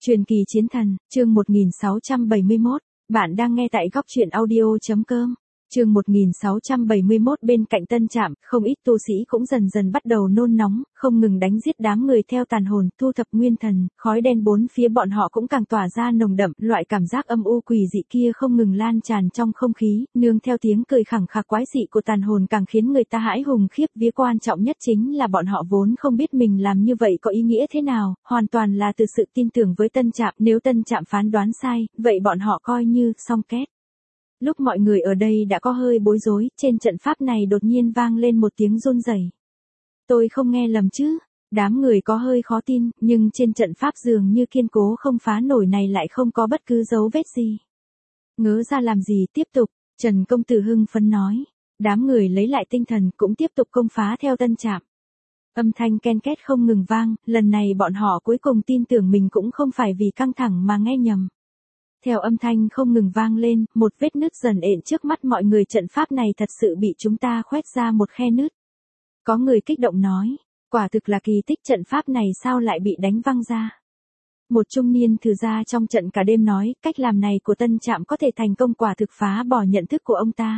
Truyền kỳ chiến thần, chương 1671, bạn đang nghe tại góc truyện audio.com. Chương 1671 bên cạnh Tân Trạm, không ít tu sĩ cũng dần dần bắt đầu nôn nóng, không ngừng đánh giết đám người theo tàn hồn, thu thập nguyên thần, khói đen bốn phía bọn họ cũng càng tỏa ra nồng đậm, loại cảm giác âm u quỷ dị kia không ngừng lan tràn trong không khí, nương theo tiếng cười khẳng khặc quái dị của tàn hồn càng khiến người ta hãi hùng khiếp vía. Quan trọng nhất chính là bọn họ vốn không biết mình làm như vậy có ý nghĩa thế nào, hoàn toàn là từ sự tin tưởng với Tân Trạm, nếu Tân Trạm phán đoán sai, vậy bọn họ coi như xong kết. Lúc mọi người ở đây đã có hơi bối rối, trên trận pháp này đột nhiên vang lên một tiếng run rẩy. Tôi không nghe lầm chứ? Đám người có hơi khó tin, nhưng trên trận pháp dường như kiên cố không phá nổi này lại không có bất cứ dấu vết gì. Ngớ ra làm gì, tiếp tục, Trần công tử hưng phấn nói. Đám người lấy lại tinh thần cũng tiếp tục công phá theo Tân Trạm. Âm thanh ken két không ngừng vang, lần này bọn họ cuối cùng tin tưởng mình cũng không phải vì căng thẳng mà nghe nhầm. Theo âm thanh không ngừng vang lên, một vết nứt dần ện trước mắt mọi người, trận pháp này thật sự bị chúng ta khoét ra một khe nứt. Có người kích động nói, quả thực là kỳ tích, trận pháp này sao lại bị đánh văng ra. Một trung niên thử gia trong trận cả đêm nói, cách làm này của Tân Trạm có thể thành công quả thực phá bỏ nhận thức của ông ta.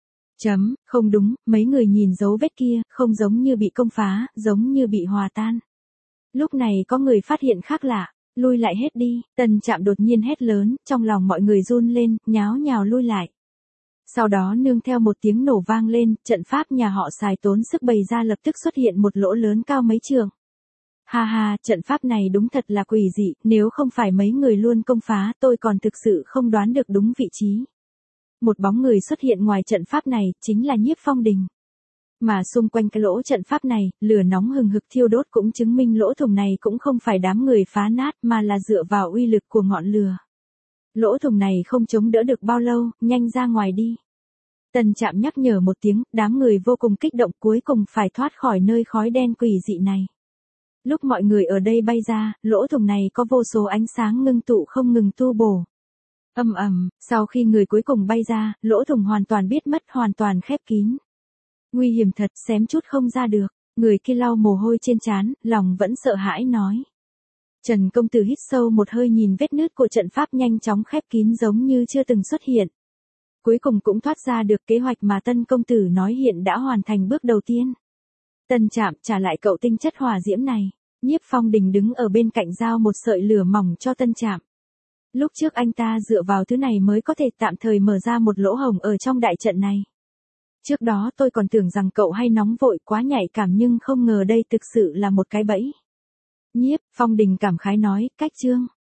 Không đúng, mấy người nhìn dấu vết kia, không giống như bị công phá, giống như bị hòa tan. Lúc này có người phát hiện khác lạ. Lui lại hết đi, Tân Trạm đột nhiên hét lớn, trong lòng mọi người run lên, nháo nhào lui lại. Sau đó nương theo một tiếng nổ vang lên, trận pháp nhà họ xài tốn sức bày ra lập tức xuất hiện một lỗ lớn cao mấy trượng. Ha ha, trận pháp này đúng thật là quỷ dị, nếu không phải mấy người luôn công phá, tôi còn thực sự không đoán được đúng vị trí. Một bóng người xuất hiện ngoài trận pháp này, chính là Nhiếp Phong Đình. Mà xung quanh cái lỗ trận pháp này, lửa nóng hừng hực thiêu đốt cũng chứng minh lỗ thủng này cũng không phải đám người phá nát mà là dựa vào uy lực của ngọn lửa. Lỗ thủng này không chống đỡ được bao lâu, nhanh ra ngoài đi. Tân Trạm nhắc nhở một tiếng, đám người vô cùng kích động, cuối cùng phải thoát khỏi nơi khói đen quỷ dị này. Lúc mọi người ở đây bay ra, lỗ thủng này có vô số ánh sáng ngưng tụ không ngừng tu bổ. Sau khi người cuối cùng bay ra, lỗ thủng hoàn toàn biết mất, hoàn toàn khép kín. Nguy hiểm thật, xém chút không ra được. Người kia lau mồ hôi trên trán, lòng vẫn sợ hãi nói. Trần công tử hít sâu một hơi, nhìn vết nứt của trận pháp nhanh chóng khép kín giống như chưa từng xuất hiện. Cuối cùng cũng thoát ra được, kế hoạch mà Tân công tử nói hiện đã hoàn thành bước đầu tiên. Tân Trạm, trả lại cậu tinh chất hỏa diễm này. Nhiếp Phong Đình đứng ở bên cạnh giao một sợi lửa mỏng cho Tân Trạm. Lúc trước anh ta dựa vào thứ này mới có thể tạm thời mở ra một lỗ hổng ở trong đại trận này. Trước đó tôi còn tưởng rằng cậu hay nóng vội quá nhạy cảm, nhưng không ngờ đây thực sự là một cái bẫy. Nhiếp Phong Đình cảm khái nói, cách chương.